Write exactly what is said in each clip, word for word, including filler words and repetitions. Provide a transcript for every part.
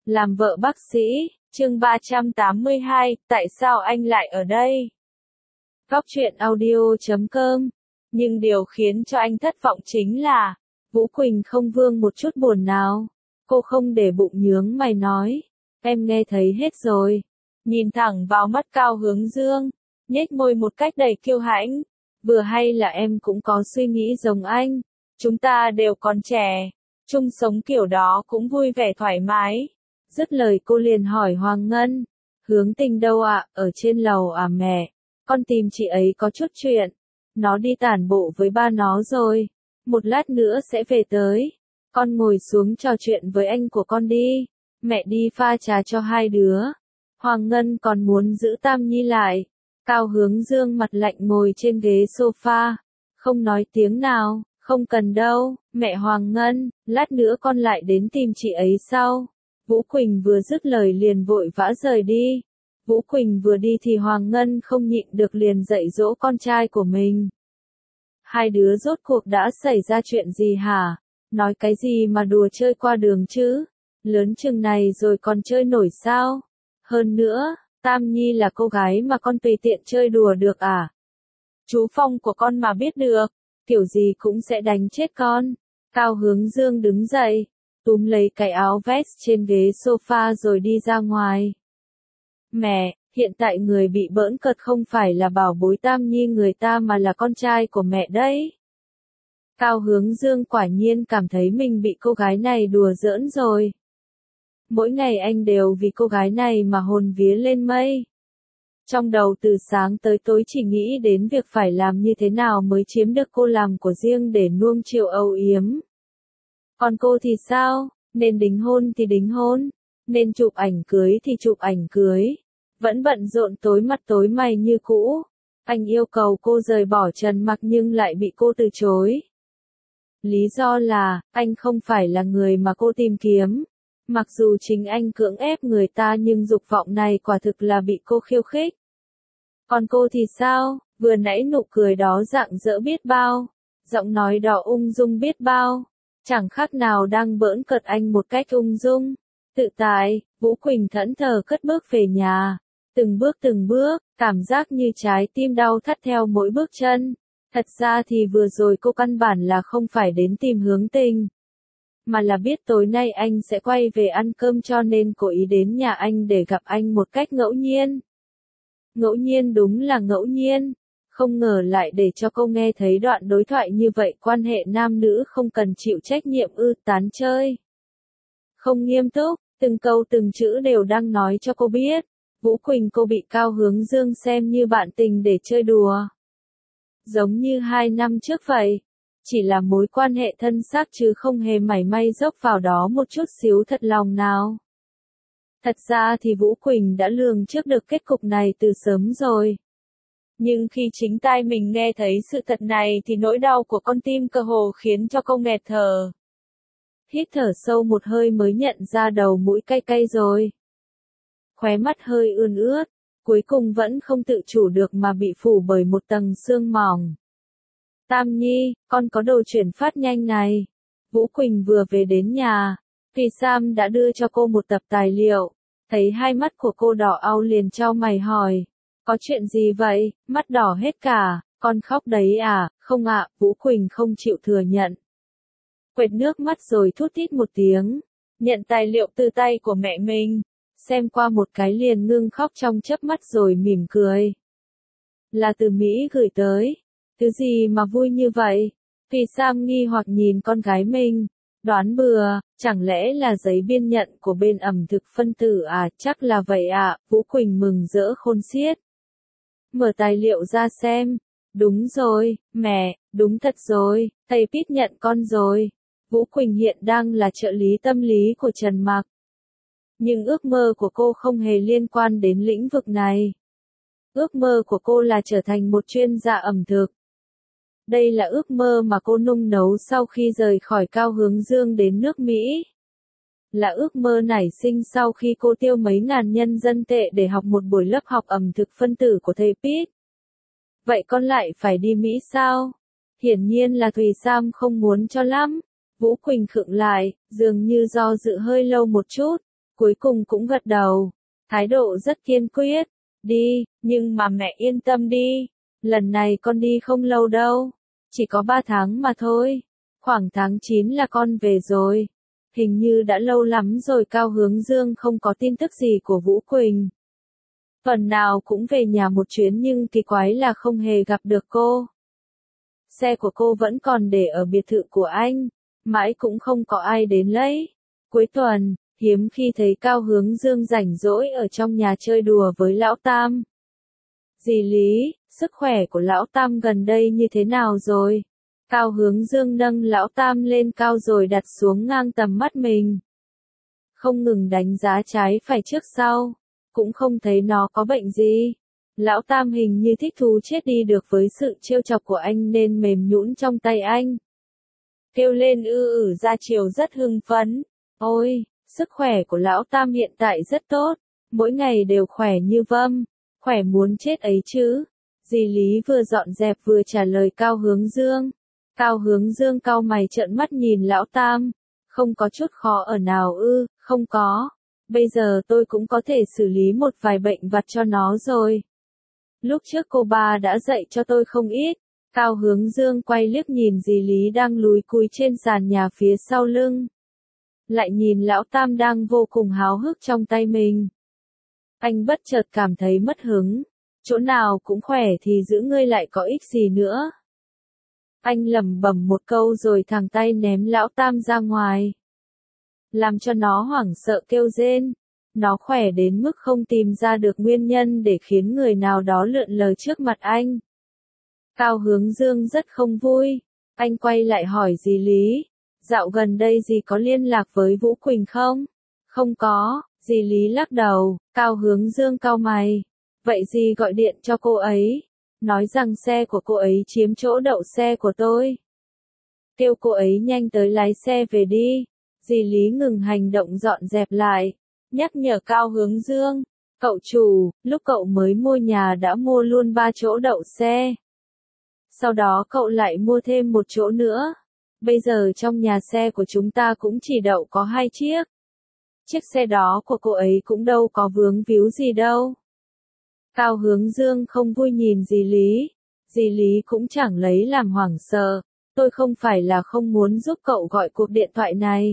Làm vợ bác sĩ, chương ba trăm tám mươi hai, tại sao anh lại ở đây? Góc truyện audio chấm com. Nhưng điều khiến cho anh thất vọng chính là, Vũ Quỳnh không vương một chút buồn nào. Cô không để bụng nhướng mày nói, em nghe thấy hết rồi. Nhìn thẳng vào mắt Cao Hướng Dương, nhếch môi một cách đầy kiêu hãnh. Vừa hay là em cũng có suy nghĩ giống anh. Chúng ta đều còn trẻ, chung sống kiểu đó cũng vui vẻ thoải mái. Dứt lời cô liền hỏi Hoàng Ngân, Hướng Tình đâu ạ, ở trên lầu à mẹ, con tìm chị ấy có chút chuyện. Nó đi tản bộ với ba nó rồi, một lát nữa sẽ về tới. Con ngồi xuống trò chuyện với anh của con đi, mẹ đi pha trà cho hai đứa. Hoàng Ngân còn muốn giữ Tam Nhi lại. Cao Hướng Dương mặt lạnh ngồi trên ghế sofa, không nói tiếng nào. Không cần đâu, mẹ Hoàng Ngân, lát nữa con lại đến tìm chị ấy sau. Vũ Quỳnh vừa dứt lời liền vội vã rời đi. Vũ Quỳnh vừa đi thì Hoàng Ngân không nhịn được liền dạy dỗ con trai của mình. Hai đứa rốt cuộc đã xảy ra chuyện gì hả? Nói cái gì mà đùa chơi qua đường chứ? Lớn chừng này rồi còn chơi nổi sao? Hơn nữa, Tam Nhi là cô gái mà con tùy tiện chơi đùa được à? Chú Phong của con mà biết được, kiểu gì cũng sẽ đánh chết con. Cao Hướng Dương đứng dậy, túm lấy cái áo vest trên ghế sofa rồi đi ra ngoài. Mẹ, hiện tại người bị bỡn cợt không phải là bảo bối Tam Nhi người ta mà là con trai của mẹ đấy. Cao Hướng Dương quả nhiên cảm thấy mình bị cô gái này đùa giỡn rồi. Mỗi ngày anh đều vì cô gái này mà hồn vía lên mây. Trong đầu từ sáng tới tối chỉ nghĩ đến việc phải làm như thế nào mới chiếm được cô làm của riêng để nuông chiều âu yếm. Còn cô thì sao? Nên đính hôn thì đính hôn, nên chụp ảnh cưới thì chụp ảnh cưới. Vẫn bận rộn tối mặt tối mày như cũ. Anh yêu cầu cô rời bỏ Trần Mặc nhưng lại bị cô từ chối. Lý do là, anh không phải là người mà cô tìm kiếm. Mặc dù chính anh cưỡng ép người ta nhưng dục vọng này quả thực là bị cô khiêu khích. Còn cô thì sao? Vừa nãy nụ cười đó rạng rỡ biết bao, giọng nói đó ung dung biết bao, chẳng khác nào đang bỡn cợt anh một cách ung dung, tự tại. Vũ Quỳnh thẫn thờ cất bước về nhà, từng bước từng bước, cảm giác như trái tim đau thắt theo mỗi bước chân. Thật ra thì vừa rồi cô căn bản là không phải đến tìm Hướng Tình, mà là biết tối nay anh sẽ quay về ăn cơm cho nên cố ý đến nhà anh để gặp anh một cách ngẫu nhiên. Ngẫu nhiên đúng là ngẫu nhiên, không ngờ lại để cho cô nghe thấy đoạn đối thoại như vậy. Quan hệ nam nữ không cần chịu trách nhiệm ư? Tán chơi. Không nghiêm túc, từng câu từng chữ đều đang nói cho cô biết. Vũ Quỳnh cô bị Cao Hướng Dương xem như bạn tình để chơi đùa. Giống như hai năm trước vậy. Chỉ là mối quan hệ thân xác chứ không hề mảy may dốc vào đó một chút xíu thật lòng nào. Thật ra thì Vũ Quỳnh đã lường trước được kết cục này từ sớm rồi. Nhưng khi chính tai mình nghe thấy sự thật này thì nỗi đau của con tim cơ hồ khiến cho cô nghẹt thở. Hít thở sâu một hơi mới nhận ra đầu mũi cay cay rồi. Khóe mắt hơi ươn ướt, cuối cùng vẫn không tự chủ được mà bị phủ bởi một tầng sương mỏng. Tam Nhi, con có đồ chuyển phát nhanh này. Vũ Quỳnh vừa về đến nhà, Kỳ Sam đã đưa cho cô một tập tài liệu. Thấy hai mắt của cô đỏ au liền chau mày hỏi, có chuyện gì vậy, mắt đỏ hết cả, con khóc đấy à? Không ạ. Vũ Quỳnh không chịu thừa nhận. Quệt nước mắt rồi thút thít một tiếng, nhận tài liệu từ tay của mẹ mình, xem qua một cái liền ngưng khóc trong chớp mắt rồi mỉm cười. Là từ Mỹ gửi tới. Thứ gì mà vui như vậy? Kỳ Sam nghi hoặc nhìn con gái mình, đoán bừa, chẳng lẽ là giấy biên nhận của bên ẩm thực phân tử à? Chắc là vậy ạ. Vũ Quỳnh mừng rỡ khôn xiết. Mở tài liệu ra xem. Đúng rồi, mẹ, đúng thật rồi, thầy Pít nhận con rồi. Vũ Quỳnh hiện đang là trợ lý tâm lý của Trần Mặc. Nhưng ước mơ của cô không hề liên quan đến lĩnh vực này. Ước mơ của cô là trở thành một chuyên gia ẩm thực. Đây là ước mơ mà cô nung nấu sau khi rời khỏi Cao Hướng Dương đến nước Mỹ. Là ước mơ nảy sinh sau khi cô tiêu mấy ngàn nhân dân tệ để học một buổi lớp học ẩm thực phân tử của thầy Pít. Vậy con lại phải đi Mỹ sao? Hiển nhiên là Thùy Sam không muốn cho lắm. Vũ Quỳnh khựng lại, dường như do dự hơi lâu một chút. cuối cùng cũng gật đầu, thái độ rất kiên quyết, đi, nhưng mà mẹ yên tâm đi, lần này con đi không lâu đâu, chỉ có ba tháng mà thôi, khoảng tháng chín là con về rồi, hình như đã lâu lắm rồi Cao Hướng Dương không có tin tức gì của Vũ Quỳnh. Tuần nào cũng về nhà một chuyến nhưng kỳ quái là không hề gặp được cô. Xe của cô vẫn còn để ở biệt thự của anh, mãi cũng không có ai đến lấy. Cuối tuần, hiếm khi thấy Cao Hướng Dương rảnh rỗi ở trong nhà chơi đùa với Lão Tam. Dì Lý, sức khỏe của Lão Tam gần đây như thế nào rồi? Cao Hướng Dương nâng Lão Tam lên cao rồi đặt xuống ngang tầm mắt mình. Không ngừng đánh giá trái phải trước sau, cũng không thấy nó có bệnh gì. Lão Tam hình như thích thú chết đi được với sự trêu chọc của anh nên mềm nhũn trong tay anh. Kêu lên ư ử ra chiều rất hưng phấn. Ôi, sức khỏe của Lão Tam hiện tại rất tốt, mỗi ngày đều khỏe như vâm, khỏe muốn chết ấy chứ. Dì Lý vừa dọn dẹp vừa trả lời Cao Hướng Dương. Cao Hướng Dương cau mày trợn mắt nhìn Lão Tam. Không có chút khó ở nào ư, không có. Bây giờ tôi cũng có thể xử lý một vài bệnh vặt cho nó rồi. Lúc trước cô ba đã dạy cho tôi không ít. Cao Hướng Dương quay liếc nhìn dì Lý đang lúi cúi trên sàn nhà phía sau lưng. Lại nhìn Lão Tam đang vô cùng háo hức trong tay mình. Anh bất chợt cảm thấy mất hứng. Chỗ nào cũng khỏe thì giữ ngươi lại có ích gì nữa. Anh lẩm bẩm một câu rồi thẳng tay ném Lão Tam ra ngoài. Làm cho nó hoảng sợ kêu rên. Nó khỏe đến mức không tìm ra được nguyên nhân để khiến người nào đó lượn lờ trước mặt anh. Cao Hướng Dương rất không vui. Anh quay lại hỏi dì Lý. Dạo gần đây dì có liên lạc với Vũ Quỳnh không? Không có, dì Lý lắc đầu. Cao Hướng Dương cau mày. Vậy dì gọi điện cho cô ấy. Nói rằng xe của cô ấy chiếm chỗ đậu xe của tôi. Kêu cô ấy nhanh tới lái xe về đi. Dì Lý ngừng hành động dọn dẹp lại. Nhắc nhở Cao Hướng Dương. Cậu chủ, lúc cậu mới mua nhà đã mua luôn ba chỗ đậu xe. Sau đó cậu lại mua thêm một chỗ nữa. Bây giờ trong nhà xe của chúng ta cũng chỉ đậu có hai chiếc. Chiếc xe đó của cô ấy cũng đâu có vướng víu gì đâu. Cao Hướng Dương không vui nhìn dì Lý. Dì Lý cũng chẳng lấy làm hoảng sợ. Tôi không phải là không muốn giúp cậu gọi cuộc điện thoại này.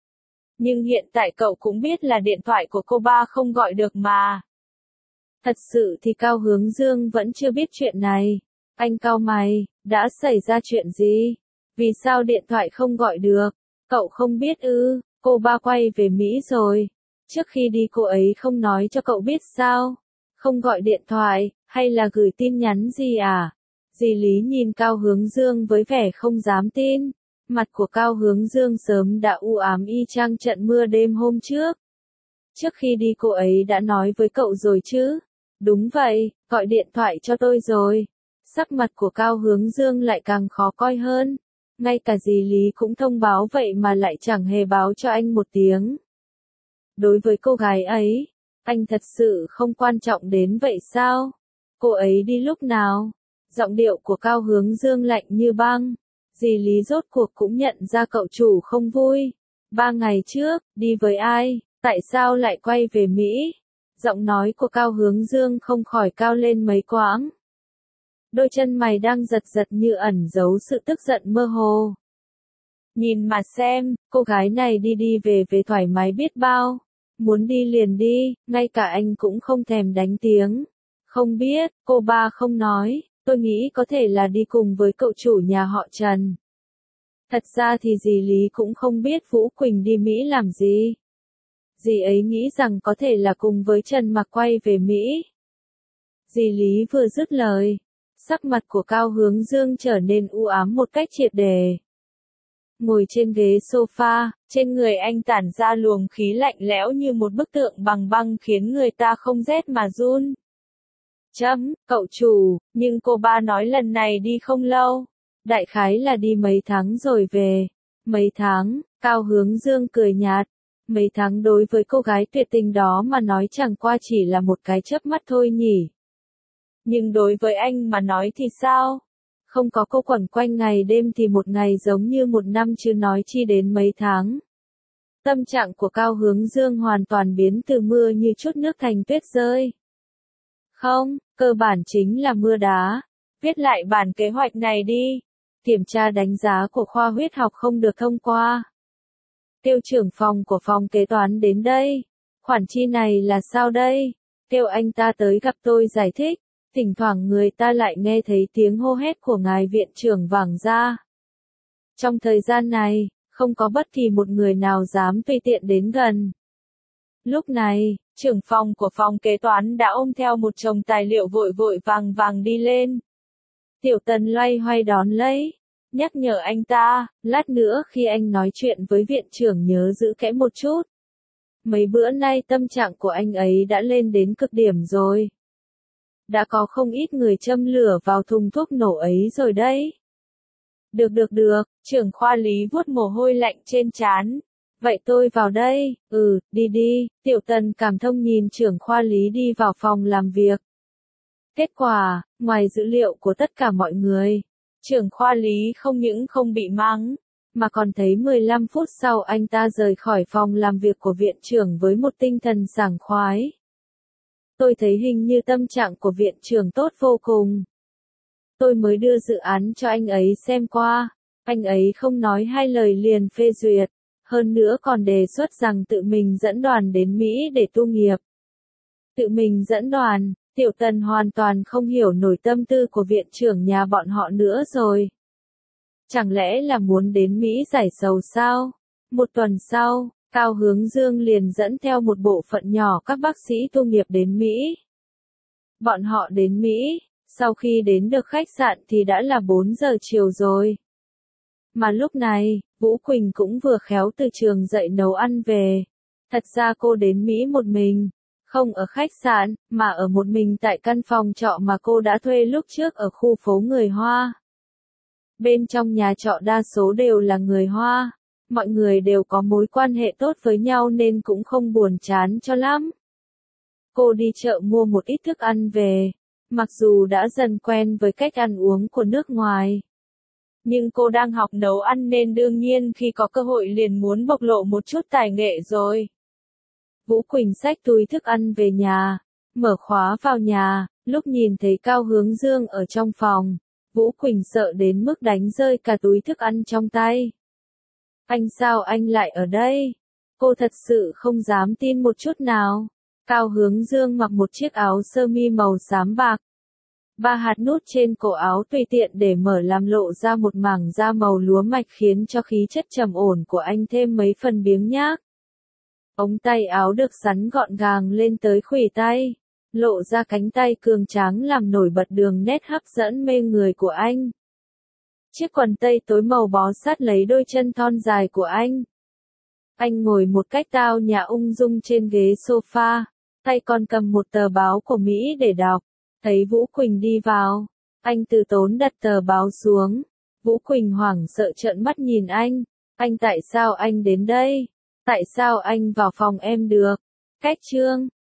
Nhưng hiện tại cậu cũng biết là điện thoại của cô ba không gọi được mà. Thật sự thì Cao Hướng Dương vẫn chưa biết chuyện này. Anh cau mày, đã xảy ra chuyện gì? Vì sao điện thoại không gọi được? Cậu không biết ư, cô ba quay về Mỹ rồi. Trước khi đi cô ấy không nói cho cậu biết sao? Không gọi điện thoại, hay là gửi tin nhắn gì à? Dì Lý nhìn Cao Hướng Dương với vẻ không dám tin. Mặt của Cao Hướng Dương sớm đã u ám y chang trận mưa đêm hôm trước. Trước khi đi cô ấy đã nói với cậu rồi chứ? Đúng vậy, gọi điện thoại cho tôi rồi. Sắc mặt của Cao Hướng Dương lại càng khó coi hơn. Ngay cả dì Lý cũng thông báo vậy mà lại chẳng hề báo cho anh một tiếng. Đối với cô gái ấy, anh thật sự không quan trọng đến vậy sao? Cô ấy đi lúc nào? Giọng điệu của Cao Hướng Dương lạnh như băng. Dì Lý rốt cuộc cũng nhận ra cậu chủ không vui. Ba ngày trước, đi với ai? Tại sao lại quay về Mỹ? Giọng nói của Cao Hướng Dương không khỏi cao lên mấy quãng. Đôi chân mày đang giật giật như ẩn giấu sự tức giận mơ hồ. Nhìn mà xem, cô gái này đi đi về về thoải mái biết bao. Muốn đi liền đi, ngay cả anh cũng không thèm đánh tiếng. Không biết, cô ba không nói, tôi nghĩ có thể là đi cùng với cậu chủ nhà họ Trần. Thật ra thì dì Lý cũng không biết Vũ Quỳnh đi Mỹ làm gì. Dì ấy nghĩ rằng có thể là cùng với Trần Mặc quay về Mỹ. Dì Lý vừa dứt lời, sắc mặt của Cao Hướng Dương trở nên u ám một cách triệt để. Ngồi trên ghế sofa, trên người anh tản ra luồng khí lạnh lẽo như một bức tượng bằng băng khiến người ta không rét mà run. Chấm, cậu chủ, nhưng cô ba nói lần này đi không lâu. Đại khái là đi mấy tháng rồi về. Mấy tháng, Cao Hướng Dương cười nhạt. Mấy tháng đối với cô gái tuyệt tình đó mà nói chẳng qua chỉ là một cái chớp mắt thôi nhỉ. Nhưng đối với anh mà nói thì sao? Không có cô quẩn quanh ngày đêm thì một ngày giống như một năm chứ nói chi đến mấy tháng. Tâm trạng của Cao Hướng Dương hoàn toàn biến từ mưa như chút nước thành tuyết rơi. Không, cơ bản chính là mưa đá. Viết lại bản kế hoạch này đi. Kiểm tra đánh giá của khoa huyết học không được thông qua. Kêu trưởng phòng của phòng kế toán đến đây. Khoản chi này là sao đây? Kêu anh ta tới gặp tôi giải thích. Thỉnh thoảng người ta lại nghe thấy tiếng hô hét của ngài viện trưởng vẳng ra. Trong thời gian này, không có bất kỳ một người nào dám tùy tiện đến gần. Lúc này, trưởng phòng của phòng kế toán đã ôm theo một chồng tài liệu vội vội vàng vàng đi lên. Tiểu Tần loay hoay đón lấy, nhắc nhở anh ta, lát nữa khi anh nói chuyện với viện trưởng nhớ giữ kẽ một chút. Mấy bữa nay tâm trạng của anh ấy đã lên đến cực điểm rồi. Đã có không ít người châm lửa vào thùng thuốc nổ ấy rồi đấy. Được được được, trưởng khoa Lý vuốt mồ hôi lạnh trên trán. Vậy tôi vào đây, ừ, đi đi, Tiểu Tần cảm thông nhìn trưởng khoa Lý đi vào phòng làm việc. Kết quả, ngoài dữ liệu của tất cả mọi người, trưởng khoa Lý không những không bị mắng, mà còn thấy mười lăm phút sau anh ta rời khỏi phòng làm việc của viện trưởng với một tinh thần sảng khoái. Tôi thấy hình như tâm trạng của viện trưởng tốt vô cùng. Tôi mới đưa dự án cho anh ấy xem qua, anh ấy không nói hai lời liền phê duyệt, hơn nữa còn đề xuất rằng tự mình dẫn đoàn đến Mỹ để tu nghiệp. Tự mình dẫn đoàn, Tiểu Tần hoàn toàn không hiểu nổi tâm tư của viện trưởng nhà bọn họ nữa rồi. Chẳng lẽ là muốn đến Mỹ giải sầu sao? Một tuần sau, Cao Hướng Dương liền dẫn theo một bộ phận nhỏ các bác sĩ tu nghiệp đến Mỹ. Bọn họ đến Mỹ, sau khi đến được khách sạn thì đã là bốn giờ chiều rồi. Mà lúc này, Vũ Quỳnh cũng vừa khéo từ trường dậy nấu ăn về. Thật ra cô đến Mỹ một mình, không ở khách sạn, mà ở một mình tại căn phòng trọ mà cô đã thuê lúc trước ở khu phố người Hoa. Bên trong nhà trọ đa số đều là người Hoa, mọi người đều có mối quan hệ tốt với nhau nên cũng không buồn chán cho lắm. Cô đi chợ mua một ít thức ăn về, mặc dù đã dần quen với cách ăn uống của nước ngoài. Nhưng cô đang học nấu ăn nên đương nhiên khi có cơ hội liền muốn bộc lộ một chút tài nghệ rồi. Vũ Quỳnh xách túi thức ăn về nhà, mở khóa vào nhà, lúc nhìn thấy Cao Hướng Dương ở trong phòng, Vũ Quỳnh sợ đến mức đánh rơi cả túi thức ăn trong tay. Anh sao anh lại ở đây? Cô thật sự không dám tin một chút nào. Cao Hướng Dương mặc một chiếc áo sơ mi màu xám bạc. Ba hạt nút trên cổ áo tùy tiện để mở làm lộ ra một mảng da màu lúa mạch khiến cho khí chất trầm ổn của anh thêm mấy phần biếng nhác. Ống tay áo được sắn gọn gàng lên tới khuỷu tay, lộ ra cánh tay cường tráng làm nổi bật đường nét hấp dẫn mê người của anh. Chiếc quần tây tối màu bó sát lấy đôi chân thon dài của anh. Anh ngồi một cách tao nhã ung dung trên ghế sofa, tay còn cầm một tờ báo của Mỹ để đọc. Thấy Vũ Quỳnh đi vào, anh từ tốn đặt tờ báo xuống. Vũ Quỳnh hoảng sợ trợn mắt nhìn anh. Anh tại sao anh đến đây? Tại sao anh vào phòng em được? Cách chương